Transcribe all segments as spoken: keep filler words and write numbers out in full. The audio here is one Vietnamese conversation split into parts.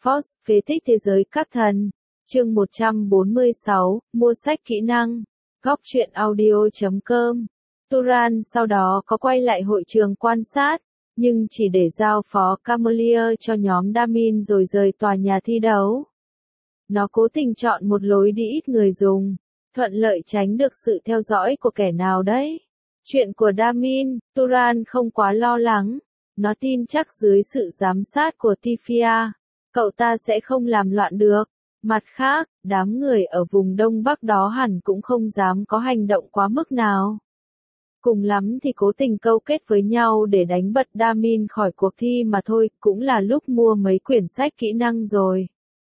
Force, phế tích thế giới các thần. Chương một trăm bốn mươi sáu, mua sách kỹ năng. Góc truyện audio chấm com. Turan sau đó có quay lại hội trường quan sát, nhưng chỉ để giao phó Camelier cho nhóm Damin rồi rời tòa nhà thi đấu. Nó cố tình chọn một lối đi ít người dùng, thuận lợi tránh được sự theo dõi của kẻ nào đấy. Chuyện của Damin, Turan không quá lo lắng. Nó tin chắc dưới sự giám sát của Tifia, cậu ta sẽ không làm loạn được. Mặt khác, đám người ở vùng Đông Bắc đó hẳn cũng không dám có hành động quá mức nào. Cùng lắm thì cố tình câu kết với nhau để đánh bật Damin khỏi cuộc thi mà thôi, cũng là lúc mua mấy quyển sách kỹ năng rồi.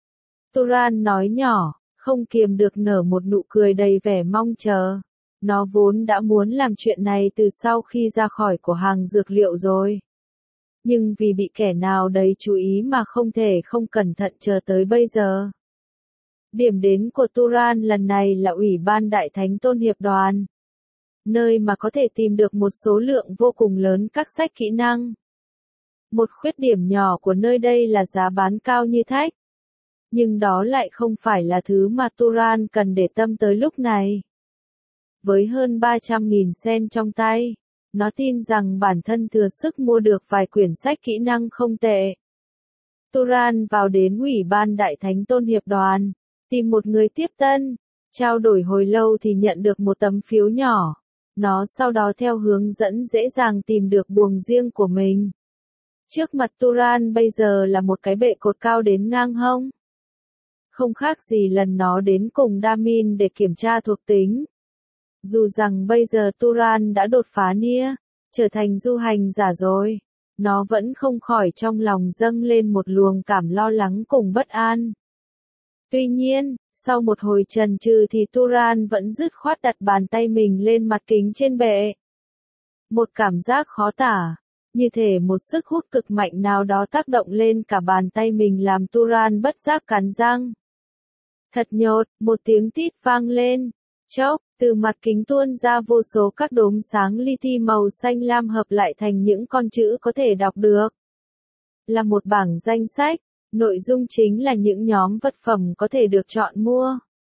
Turan nói nhỏ, không kiềm được nở một nụ cười đầy vẻ mong chờ. Nó vốn đã muốn làm chuyện này từ sau khi ra khỏi của hàng dược liệu rồi. Nhưng vì bị kẻ nào đấy chú ý mà không thể không cẩn thận chờ tới bây giờ. Điểm đến của Turan lần này là Ủy ban Đại Thánh Tôn Hiệp Đoàn. Nơi mà có thể tìm được một số lượng vô cùng lớn các sách kỹ năng. Một khuyết điểm nhỏ của nơi đây là giá bán cao như thách. Nhưng đó lại không phải là thứ mà Turan cần để tâm tới lúc này. Với hơn ba trăm nghìn sen trong tay, nó tin rằng bản thân thừa sức mua được vài quyển sách kỹ năng không tệ. Turan vào đến Ủy ban Đại Thánh Tôn Hiệp Đoàn, tìm một người tiếp tân, trao đổi hồi lâu thì nhận được một tấm phiếu nhỏ. Nó sau đó theo hướng dẫn dễ dàng tìm được buồng riêng của mình. Trước mặt Turan bây giờ là một cái bệ cột cao đến ngang hông. Không khác gì lần nó đến cùng Damin để kiểm tra thuộc tính. Dù rằng bây giờ Turan đã đột phá nia, trở thành du hành giả rồi, nó vẫn không khỏi trong lòng dâng lên một luồng cảm lo lắng cùng bất an. Tuy nhiên, sau một hồi chần chừ thì Turan vẫn dứt khoát đặt bàn tay mình lên mặt kính trên bệ. Một cảm giác khó tả, như thể một sức hút cực mạnh nào đó tác động lên cả bàn tay mình làm Turan bất giác cắn răng. Thật nhột, một tiếng tít vang lên. Chốc, từ mặt kính tuôn ra vô số các đốm sáng li ti màu xanh lam hợp lại thành những con chữ có thể đọc được. Là một bảng danh sách, nội dung chính là những nhóm vật phẩm có thể được chọn mua.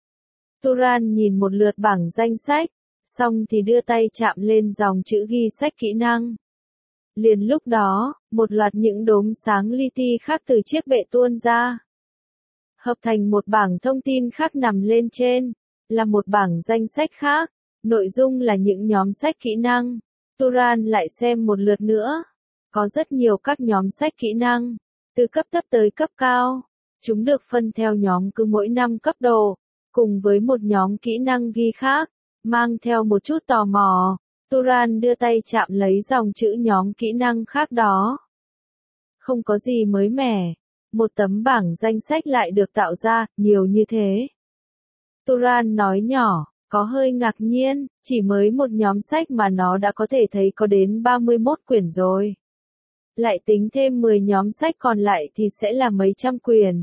Turan nhìn một lượt bảng danh sách, xong thì đưa tay chạm lên dòng chữ ghi sách kỹ năng. Liền lúc đó, một loạt những đốm sáng li ti khác từ chiếc bệ tuôn ra. Hợp thành một bảng thông tin khác nằm lên trên. Là một bảng danh sách khác, nội dung là những nhóm sách kỹ năng. Turan lại xem một lượt nữa. Có rất nhiều các nhóm sách kỹ năng, từ cấp thấp tới cấp cao. Chúng được phân theo nhóm cứ mỗi năm cấp độ, cùng với một nhóm kỹ năng ghi khác, mang theo một chút tò mò. Turan đưa tay chạm lấy dòng chữ nhóm kỹ năng khác đó. Không có gì mới mẻ, một tấm bảng danh sách lại được tạo ra, nhiều như thế. Turan nói nhỏ, có hơi ngạc nhiên, chỉ mới một nhóm sách mà nó đã có thể thấy có đến ba mươi mốt quyển rồi. Lại tính thêm mười nhóm sách còn lại thì sẽ là mấy trăm quyển.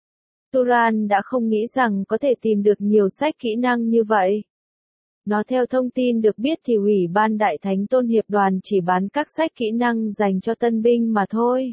Turan đã không nghĩ rằng có thể tìm được nhiều sách kỹ năng như vậy. Nó theo thông tin được biết thì Ủy ban Đại Thánh Tôn Hiệp Đoàn chỉ bán các sách kỹ năng dành cho tân binh mà thôi.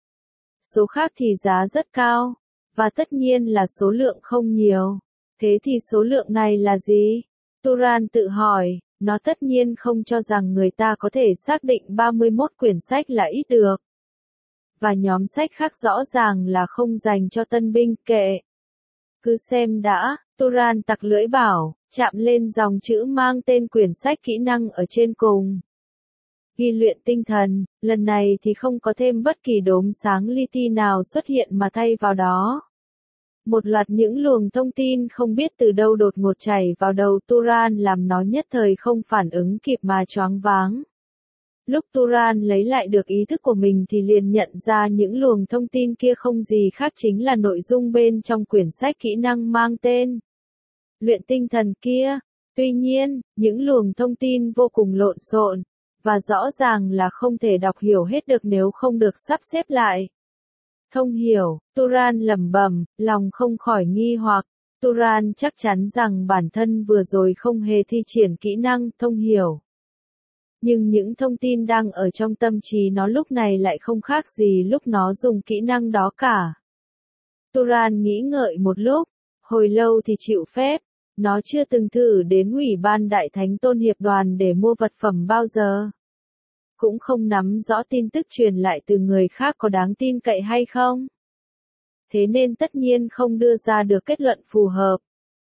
Số khác thì giá rất cao, và tất nhiên là số lượng không nhiều. Thế thì số lượng này là gì? Turan tự hỏi, nó tất nhiên không cho rằng người ta có thể xác định ba mươi mốt quyển sách là ít được. Và nhóm sách khác rõ ràng là không dành cho tân binh, kệ. Cứ xem đã, Turan tặc lưỡi bảo, chạm lên dòng chữ mang tên quyển sách kỹ năng ở trên cùng. Ghi luyện tinh thần, lần này thì không có thêm bất kỳ đốm sáng li ti nào xuất hiện mà thay vào đó. Một loạt những luồng thông tin không biết từ đâu đột ngột chảy vào đầu Turan làm nó nhất thời không phản ứng kịp mà choáng váng. Lúc Turan lấy lại được ý thức của mình thì liền nhận ra những luồng thông tin kia không gì khác chính là nội dung bên trong quyển sách kỹ năng mang tên luyện tinh thần kia. Tuy nhiên, những luồng thông tin vô cùng lộn xộn, và rõ ràng là không thể đọc hiểu hết được nếu không được sắp xếp lại. Thông hiểu, Turan lẩm bẩm, lòng không khỏi nghi hoặc. Turan chắc chắn rằng bản thân vừa rồi không hề thi triển kỹ năng thông hiểu. Nhưng những thông tin đang ở trong tâm trí nó lúc này lại không khác gì lúc nó dùng kỹ năng đó cả. Turan nghĩ ngợi một lúc, hồi lâu thì chịu phép. Nó chưa từng thử đến Ủy ban Đại Thánh Tôn Hiệp Đoàn để mua vật phẩm bao giờ. Cũng không nắm rõ tin tức truyền lại từ người khác có đáng tin cậy hay không. Thế nên tất nhiên không đưa ra được kết luận phù hợp.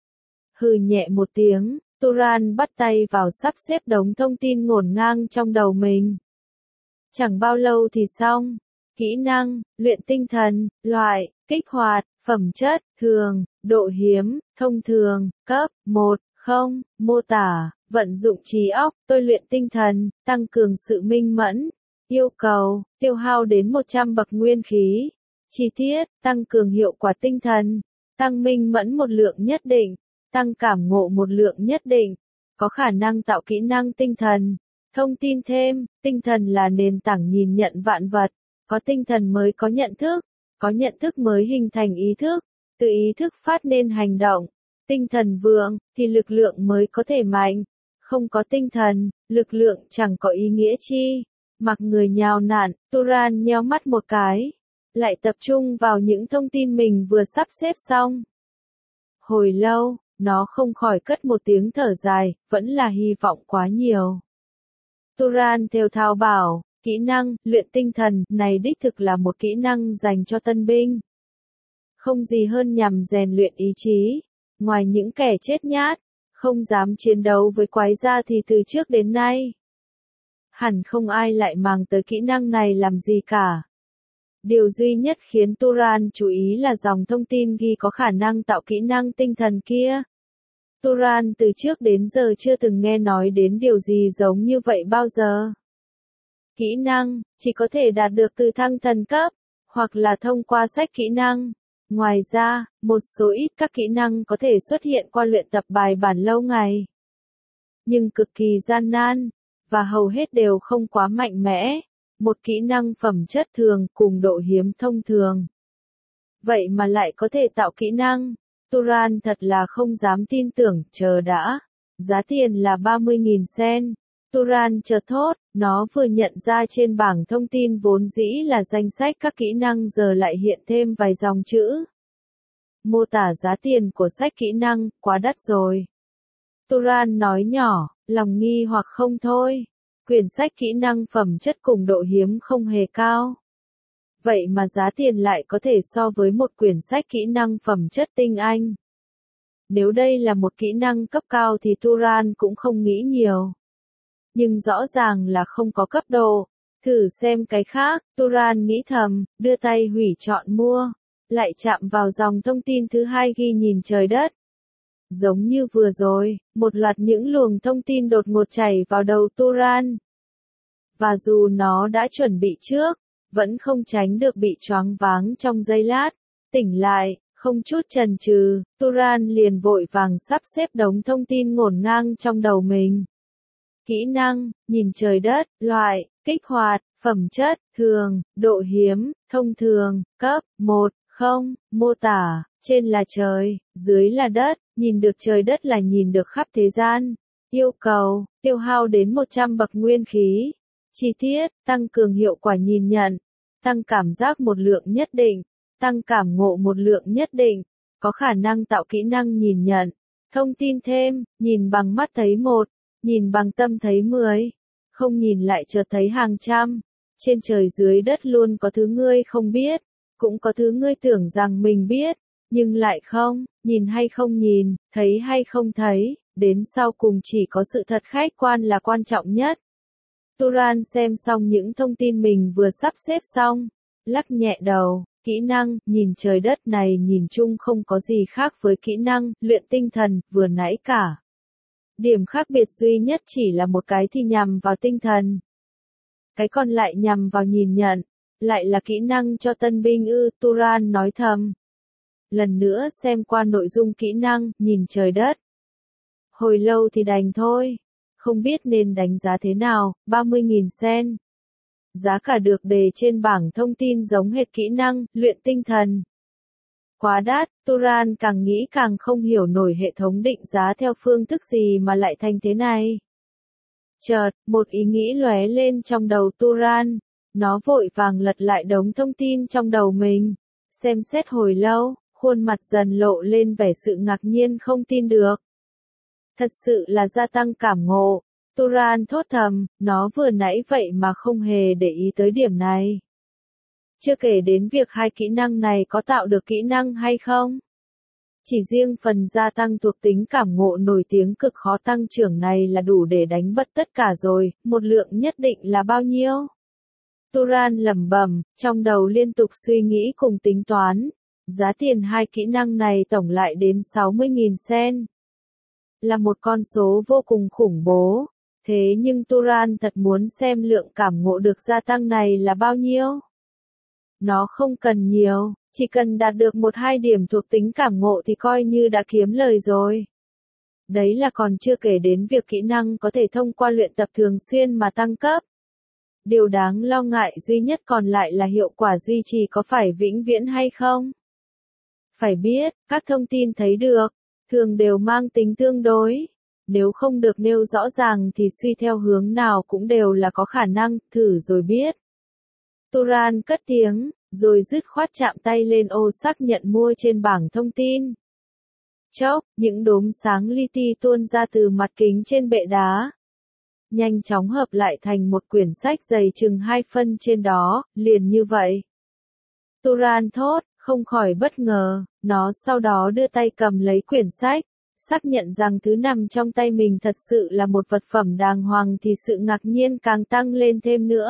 Hừ nhẹ một tiếng, Turan bắt tay vào sắp xếp đống thông tin ngổn ngang trong đầu mình. Chẳng bao lâu thì xong. Kỹ năng, luyện tinh thần, loại, kích hoạt, phẩm chất, thường, độ hiếm, thông thường, cấp, một, không, mô tả, vận dụng trí óc, tôi luyện tinh thần, tăng cường sự minh mẫn. Yêu cầu, tiêu hao đến một trăm bậc nguyên khí. Chi tiết, tăng cường hiệu quả tinh thần, tăng minh mẫn một lượng nhất định, tăng cảm ngộ một lượng nhất định, có khả năng tạo kỹ năng tinh thần. Thông tin thêm, tinh thần là nền tảng nhìn nhận vạn vật, có tinh thần mới có nhận thức, có nhận thức mới hình thành ý thức, từ ý thức phát nên hành động. Tinh thần vượng, thì lực lượng mới có thể mạnh, không có tinh thần, lực lượng chẳng có ý nghĩa chi. Mặc người nhào nặn, Turan nheo mắt một cái, lại tập trung vào những thông tin mình vừa sắp xếp xong. Hồi lâu, nó không khỏi cất một tiếng thở dài, vẫn là hy vọng quá nhiều. Turan thều thào bảo, kỹ năng, luyện tinh thần, này đích thực là một kỹ năng dành cho tân binh. Không gì hơn nhằm rèn luyện ý chí, ngoài những kẻ chết nhát, không dám chiến đấu với quái gia thì từ trước đến nay. Hẳn không ai lại mang tới kỹ năng này làm gì cả. Điều duy nhất khiến Turan chú ý là dòng thông tin ghi có khả năng tạo kỹ năng tinh thần kia. Turan từ trước đến giờ chưa từng nghe nói đến điều gì giống như vậy bao giờ. Kỹ năng, chỉ có thể đạt được từ thăng thần cấp, hoặc là thông qua sách kỹ năng. Ngoài ra, một số ít các kỹ năng có thể xuất hiện qua luyện tập bài bản lâu ngày. Nhưng cực kỳ gian nan, và hầu hết đều không quá mạnh mẽ. Một kỹ năng phẩm chất thường cùng độ hiếm thông thường. Vậy mà lại có thể tạo kỹ năng. Turan thật là không dám tin tưởng, chờ đã. Giá tiền là ba mươi nghìn sen. Turan chợt thốt, nó vừa nhận ra trên bảng thông tin vốn dĩ là danh sách các kỹ năng giờ lại hiện thêm vài dòng chữ. Mô tả giá tiền của sách kỹ năng, quá đắt rồi. Turan nói nhỏ, lòng nghi hoặc không thôi. Quyển sách kỹ năng phẩm chất cùng độ hiếm không hề cao. Vậy mà giá tiền lại có thể so với một quyển sách kỹ năng phẩm chất tinh anh. Nếu đây là một kỹ năng cấp cao thì Turan cũng không nghĩ nhiều. Nhưng rõ ràng là không có cấp độ. Thử xem cái khác, Turan nghĩ thầm, đưa tay hủy chọn mua. Lại chạm vào dòng thông tin thứ hai ghi nhìn trời đất. Giống như vừa rồi, một loạt những luồng thông tin đột ngột chảy vào đầu Turan. Và dù nó đã chuẩn bị trước, vẫn không tránh được bị choáng váng trong giây lát. Tỉnh lại, không chút chần chừ, Turan liền vội vàng sắp xếp đống thông tin ngổn ngang trong đầu mình. Kỹ năng, nhìn trời đất, loại, kích hoạt, phẩm chất, thường, độ hiếm, thông thường, cấp, một, không, mô tả, trên là trời, dưới là đất, nhìn được trời đất là nhìn được khắp thế gian. Yêu cầu, tiêu hao đến một trăm bậc nguyên khí. Chi tiết, tăng cường hiệu quả nhìn nhận, tăng cảm giác một lượng nhất định, tăng cảm ngộ một lượng nhất định, có khả năng tạo kỹ năng nhìn nhận. Thông tin thêm, nhìn bằng mắt thấy một, nhìn bằng tâm thấy mười, không nhìn lại chợt thấy hàng trăm. Trên trời dưới đất luôn có thứ ngươi không biết, cũng có thứ ngươi tưởng rằng mình biết, nhưng lại không, nhìn hay không nhìn, thấy hay không thấy, đến sau cùng chỉ có sự thật khách quan là quan trọng nhất. Turan xem xong những thông tin mình vừa sắp xếp xong, lắc nhẹ đầu, kỹ năng, nhìn trời đất này nhìn chung không có gì khác với kỹ năng, luyện tinh thần, vừa nãy cả. Điểm khác biệt duy nhất chỉ là một cái thì nhằm vào tinh thần. Cái còn lại nhằm vào nhìn nhận, lại là kỹ năng cho tân binh ư, Turan nói thầm. Lần nữa xem qua nội dung kỹ năng, nhìn trời đất. Hồi lâu thì đành thôi. Không biết nên đánh giá thế nào, ba mươi nghìn sen. Giá cả được đề trên bảng thông tin giống hệt kỹ năng, luyện tinh thần. Quá đắt, Turan càng nghĩ càng không hiểu nổi hệ thống định giá theo phương thức gì mà lại thành thế này. Chợt, một ý nghĩ lóe lên trong đầu Turan. Nó vội vàng lật lại đống thông tin trong đầu mình. Xem xét hồi lâu, khuôn mặt dần lộ lên vẻ sự ngạc nhiên không tin được. Thật sự là gia tăng cảm ngộ. Turan thốt thầm, nó vừa nãy vậy mà không hề để ý tới điểm này. Chưa kể đến việc hai kỹ năng này có tạo được kỹ năng hay không. Chỉ riêng phần gia tăng thuộc tính cảm ngộ nổi tiếng cực khó tăng trưởng này là đủ để đánh bật tất cả rồi, một lượng nhất định là bao nhiêu? Turan lẩm bẩm, trong đầu liên tục suy nghĩ cùng tính toán. Giá tiền hai kỹ năng này tổng lại đến sáu mươi nghìn sen. Là một con số vô cùng khủng bố. Thế nhưng Turan thật muốn xem lượng cảm ngộ được gia tăng này là bao nhiêu. Nó không cần nhiều, chỉ cần đạt được một hai điểm thuộc tính cảm ngộ thì coi như đã kiếm lời rồi. Đấy là còn chưa kể đến việc kỹ năng có thể thông qua luyện tập thường xuyên mà tăng cấp. Điều đáng lo ngại duy nhất còn lại là hiệu quả duy trì có phải vĩnh viễn hay không? Phải biết, các thông tin thấy được, thường đều mang tính tương đối. Nếu không được nêu rõ ràng thì suy theo hướng nào cũng đều là có khả năng, thử rồi biết. Turan cất tiếng, rồi dứt khoát chạm tay lên ô xác nhận mua trên bảng thông tin. Chốc, những đốm sáng li ti tuôn ra từ mặt kính trên bệ đá. Nhanh chóng hợp lại thành một quyển sách dày chừng hai phân trên đó, liền như vậy. Turan thốt, không khỏi bất ngờ, nó sau đó đưa tay cầm lấy quyển sách. Xác nhận rằng thứ nằm trong tay mình thật sự là một vật phẩm đàng hoàng thì sự ngạc nhiên càng tăng lên thêm nữa.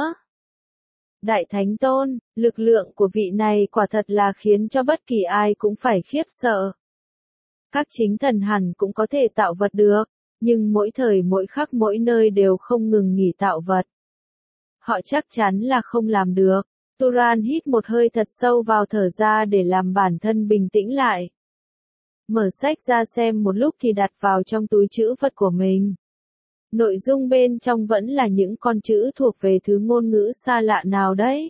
Đại Thánh Tôn, lực lượng của vị này quả thật là khiến cho bất kỳ ai cũng phải khiếp sợ. Các chính thần hẳn cũng có thể tạo vật được, nhưng mỗi thời mỗi khắc mỗi nơi đều không ngừng nghỉ tạo vật. Họ chắc chắn là không làm được. Turan hít một hơi thật sâu vào thở ra để làm bản thân bình tĩnh lại. Mở sách ra xem một lúc thì đặt vào trong túi trữ vật của mình. Nội dung bên trong vẫn là những con chữ thuộc về thứ ngôn ngữ xa lạ nào đấy.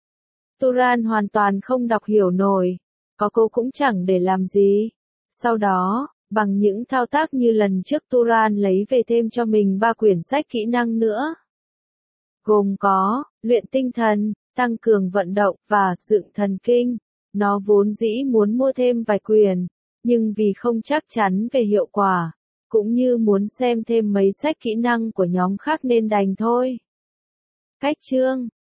Turan hoàn toàn không đọc hiểu nổi, có cô cũng chẳng để làm gì. Sau đó, bằng những thao tác như lần trước Turan lấy về thêm cho mình ba quyển sách kỹ năng nữa. Gồm có, luyện tinh thần, tăng cường vận động và dựng thần kinh. Nó vốn dĩ muốn mua thêm vài quyển. Nhưng vì không chắc chắn về hiệu quả, cũng như muốn xem thêm mấy sách kỹ năng của nhóm khác nên đành thôi. Cách chương